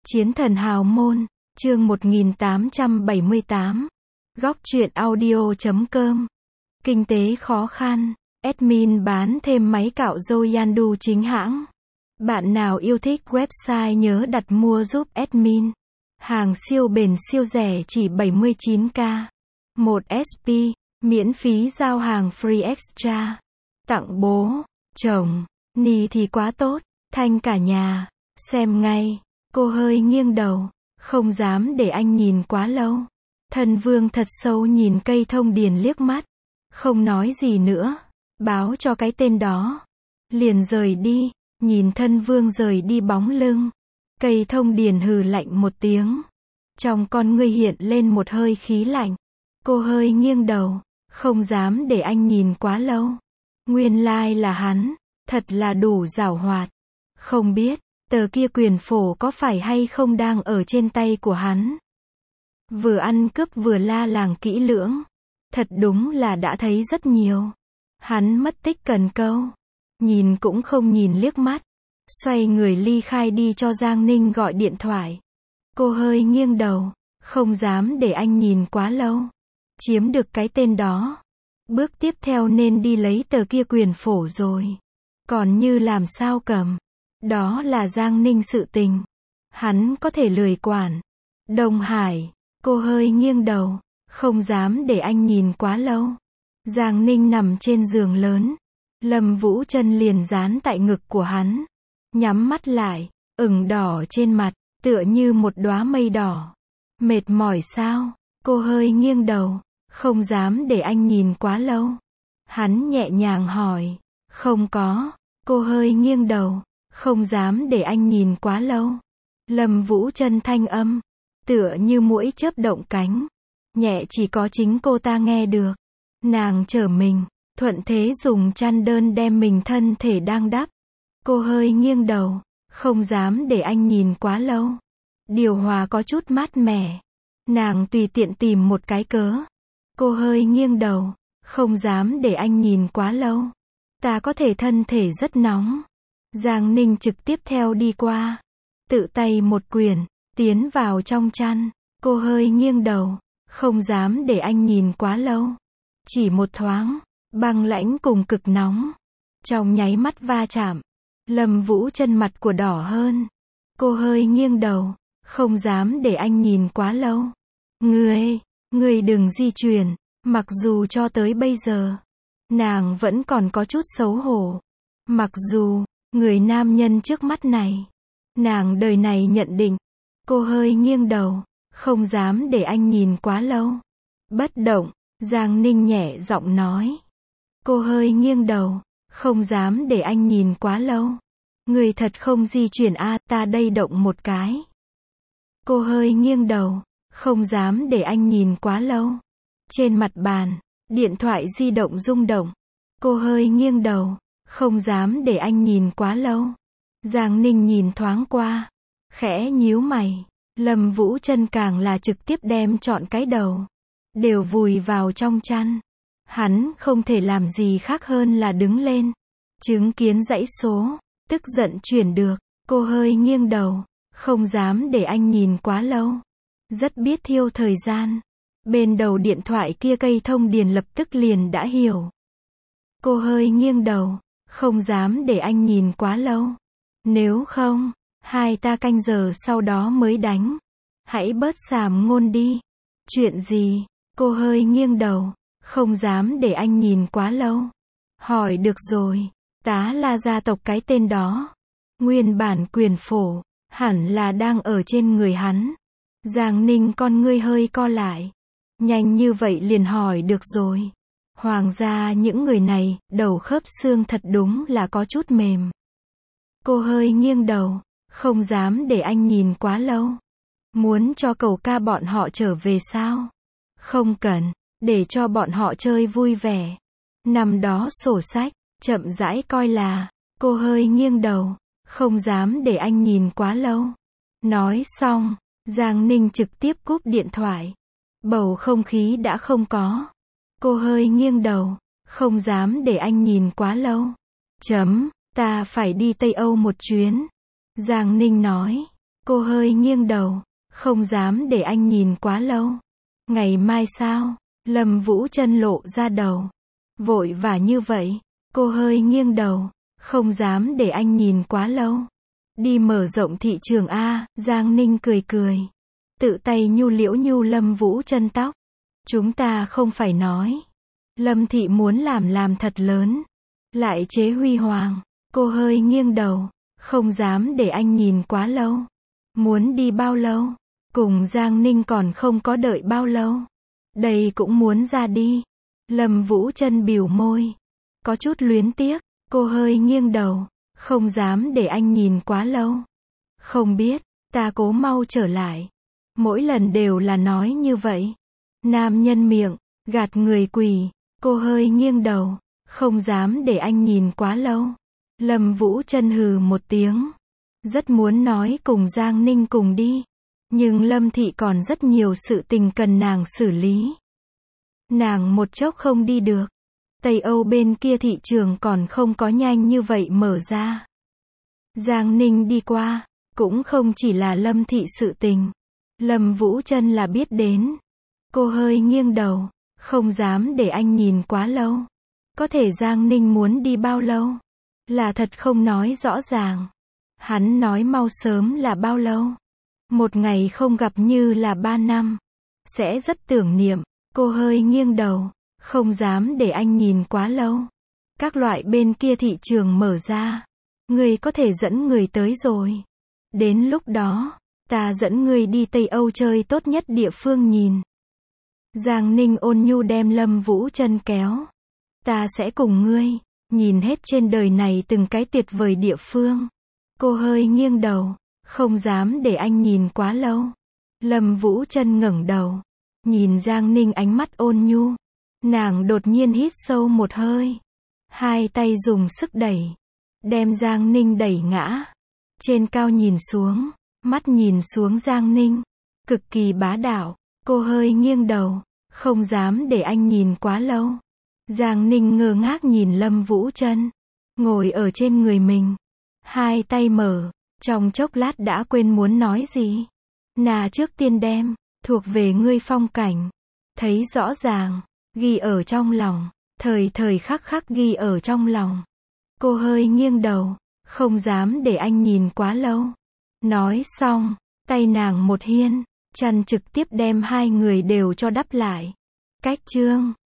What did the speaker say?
Chiến thần hào môn, chương 1878. Góc truyện audio.com. Kinh tế khó khăn, admin bán thêm máy cạo râu Yandu chính hãng. Bạn nào yêu thích website nhớ đặt mua giúp admin. Hàng siêu bền siêu rẻ chỉ 79k. 1 SP, miễn phí giao hàng free extra. Tặng bố, chồng, Nì thì quá tốt, thanh cả nhà, xem ngay. Cô hơi nghiêng đầu, không dám để anh nhìn quá lâu. Thân Vương thật sâu nhìn cây thông điền liếc mắt, không nói gì nữa, báo cho cái tên đó. Liền rời đi, nhìn Thân Vương rời đi bóng lưng. Cây thông điền hừ lạnh một tiếng. Trong con ngươi hiện lên một hơi khí lạnh. Cô hơi nghiêng đầu, không dám để anh nhìn quá lâu. Nguyên lai là hắn, thật là đủ giảo hoạt. Không biết, tờ kia quyền phổ có phải hay không đang ở trên tay của hắn. Vừa ăn cướp vừa la làng kỹ lưỡng. Thật đúng là đã thấy rất nhiều. Hắn mất tích cần câu. Nhìn cũng không nhìn liếc mắt. Xoay người ly khai đi cho Giang Ninh gọi điện thoại. Cô hơi nghiêng đầu, không dám để anh nhìn quá lâu. Chiếm được cái tên đó. Bước tiếp theo nên đi lấy tờ kia quyền phổ rồi. Còn như làm sao cầm. Đó là Giang Ninh sự tình. Hắn có thể lười quản. Đông Hải, cô hơi nghiêng đầu, không dám để anh nhìn quá lâu. Giang Ninh nằm trên giường lớn. Lâm Vũ Chân liền dán tại ngực của hắn. Nhắm mắt lại, ửng đỏ trên mặt, tựa như một đóa mây đỏ. Mệt mỏi sao? Cô hơi nghiêng đầu, không dám để anh nhìn quá lâu. Hắn nhẹ nhàng hỏi. Không có. Cô hơi nghiêng đầu, không dám để anh nhìn quá lâu. Lâm Vũ Chân thanh âm, tựa như muỗi chớp động cánh. Nhẹ chỉ có chính cô ta nghe được. Nàng trở mình, thuận thế dùng chăn đơn đem mình thân thể đang đắp. Cô hơi nghiêng đầu, không dám để anh nhìn quá lâu. Điều hòa có chút mát mẻ. Nàng tùy tiện tìm một cái cớ. Cô hơi nghiêng đầu, không dám để anh nhìn quá lâu. Ta có thể thân thể rất nóng. Giang Ninh trực tiếp theo đi qua. Tự tay một quyển, tiến vào trong chăn. Cô hơi nghiêng đầu, không dám để anh nhìn quá lâu. Chỉ một thoáng, băng lãnh cùng cực nóng. Trong nháy mắt va chạm. Lâm Vũ Chân mặt của đỏ hơn. Cô hơi nghiêng đầu, không dám để anh nhìn quá lâu. Ngươi đừng di chuyển. Mặc dù cho tới bây giờ, nàng vẫn còn có chút xấu hổ. Mặc dù, người nam nhân trước mắt này, nàng đời này nhận định. Cô hơi nghiêng đầu, không dám để anh nhìn quá lâu. Bất động, Giang Ninh nhẹ giọng nói. Cô hơi nghiêng đầu, không dám để anh nhìn quá lâu. Người thật không di chuyển a, ta đây động một cái. Cô hơi nghiêng đầu, không dám để anh nhìn quá lâu. Trên mặt bàn, điện thoại di động rung động. Cô hơi nghiêng đầu, không dám để anh nhìn quá lâu. Giang Ninh nhìn thoáng qua, khẽ nhíu mày. Lâm Vũ Chân càng là trực tiếp đem trọn cái đầu đều vùi vào trong chăn. Hắn không thể làm gì khác hơn là đứng lên. Chứng kiến dãy số, tức giận chuyển được. Cô hơi nghiêng đầu, không dám để anh nhìn quá lâu. Rất biết thiêu thời gian. Bên đầu điện thoại kia cây thông điền lập tức liền đã hiểu. Cô hơi nghiêng đầu, không dám để anh nhìn quá lâu. Nếu không, hai ta canh giờ sau đó mới đánh. Hãy bớt xàm ngôn đi. Chuyện gì? Cô hơi nghiêng đầu, không dám để anh nhìn quá lâu. Hỏi được rồi, tá La gia tộc cái tên đó. Nguyên bản quyền phổ, hẳn là đang ở trên người hắn. Giang Ninh con ngươi hơi co lại. Nhanh như vậy liền hỏi được rồi. Hoàng gia những người này, đầu khớp xương thật đúng là có chút mềm. Cô hơi nghiêng đầu, không dám để anh nhìn quá lâu. Muốn cho cậu ca bọn họ trở về sao? Không cần, để cho bọn họ chơi vui vẻ. Năm đó sổ sách, chậm rãi coi là. Cô hơi nghiêng đầu, không dám để anh nhìn quá lâu. Nói xong, Giang Ninh trực tiếp cúp điện thoại. Bầu không khí đã không có. Cô hơi nghiêng đầu, không dám để anh nhìn quá lâu. Ta phải đi Tây Âu một chuyến. Giang Ninh nói. Cô hơi nghiêng đầu, không dám để anh nhìn quá lâu. Ngày mai sao? Lâm Vũ Trân lộ ra đầu. Vội vã như vậy. Cô hơi nghiêng đầu, không dám để anh nhìn quá lâu. Đi mở rộng thị trường A, Giang Ninh cười cười. Tự tay nhu liễu nhu Lâm Vũ Trân tóc. Chúng ta không phải nói. Lâm thị muốn làm thật lớn. Lại chế huy hoàng. Cô hơi nghiêng đầu, không dám để anh nhìn quá lâu. Muốn đi bao lâu? Cùng Giang Ninh còn không có đợi bao lâu. Đây cũng muốn ra đi. Lâm Vũ Trân bỉu môi. Có chút luyến tiếc. Cô hơi nghiêng đầu, không dám để anh nhìn quá lâu. Không biết, ta cố mau trở lại. Mỗi lần đều là nói như vậy. Nam nhân miệng, gạt người quỷ. Cô hơi nghiêng đầu, không dám để anh nhìn quá lâu. Lâm Vũ Trân hừ một tiếng. Rất muốn nói cùng Giang Ninh cùng đi. Nhưng Lâm thị còn rất nhiều sự tình cần nàng xử lý. Nàng một chốc không đi được. Tây Âu bên kia thị trường còn không có nhanh như vậy mở ra. Giang Ninh đi qua, cũng không chỉ là Lâm thị sự tình. Lâm Vũ Trân là biết đến. Cô hơi nghiêng đầu, không dám để anh nhìn quá lâu. Có thể Giang Ninh muốn đi bao lâu? Là thật không nói rõ ràng. Hắn nói mau sớm là bao lâu? Một ngày không gặp như là 3 năm. Sẽ rất tưởng niệm. Cô hơi nghiêng đầu, không dám để anh nhìn quá lâu. Các loại bên kia thị trường mở ra. Ngươi có thể dẫn người tới rồi. Đến lúc đó, ta dẫn ngươi đi Tây Âu chơi tốt nhất địa phương nhìn. Giang Ninh ôn nhu đem Lâm Vũ Trân kéo. Ta sẽ cùng ngươi, nhìn hết trên đời này từng cái tuyệt vời địa phương. Cô hơi nghiêng đầu, không dám để anh nhìn quá lâu. Lâm Vũ Trân ngẩng đầu, nhìn Giang Ninh ánh mắt ôn nhu. Nàng đột nhiên hít sâu một hơi. Hai tay dùng sức đẩy. Đem Giang Ninh đẩy ngã. Trên cao nhìn xuống. Mắt nhìn xuống Giang Ninh. Cực kỳ bá đạo. Cô hơi nghiêng đầu. Không dám để anh nhìn quá lâu. Giang Ninh ngơ ngác nhìn Lâm Vũ Trân. Ngồi ở trên người mình. Hai tay mở. Trong chốc lát đã quên muốn nói gì. Nà trước tiên đem. Thuộc về ngươi phong cảnh. Thấy rõ ràng. Ghi ở trong lòng. Thời thời khắc khắc ghi ở trong lòng. Cô hơi nghiêng đầu. Không dám để anh nhìn quá lâu. Nói xong. Tay nàng một hiên. Chăn trực tiếp đem hai người đều cho đắp lại. Cách chương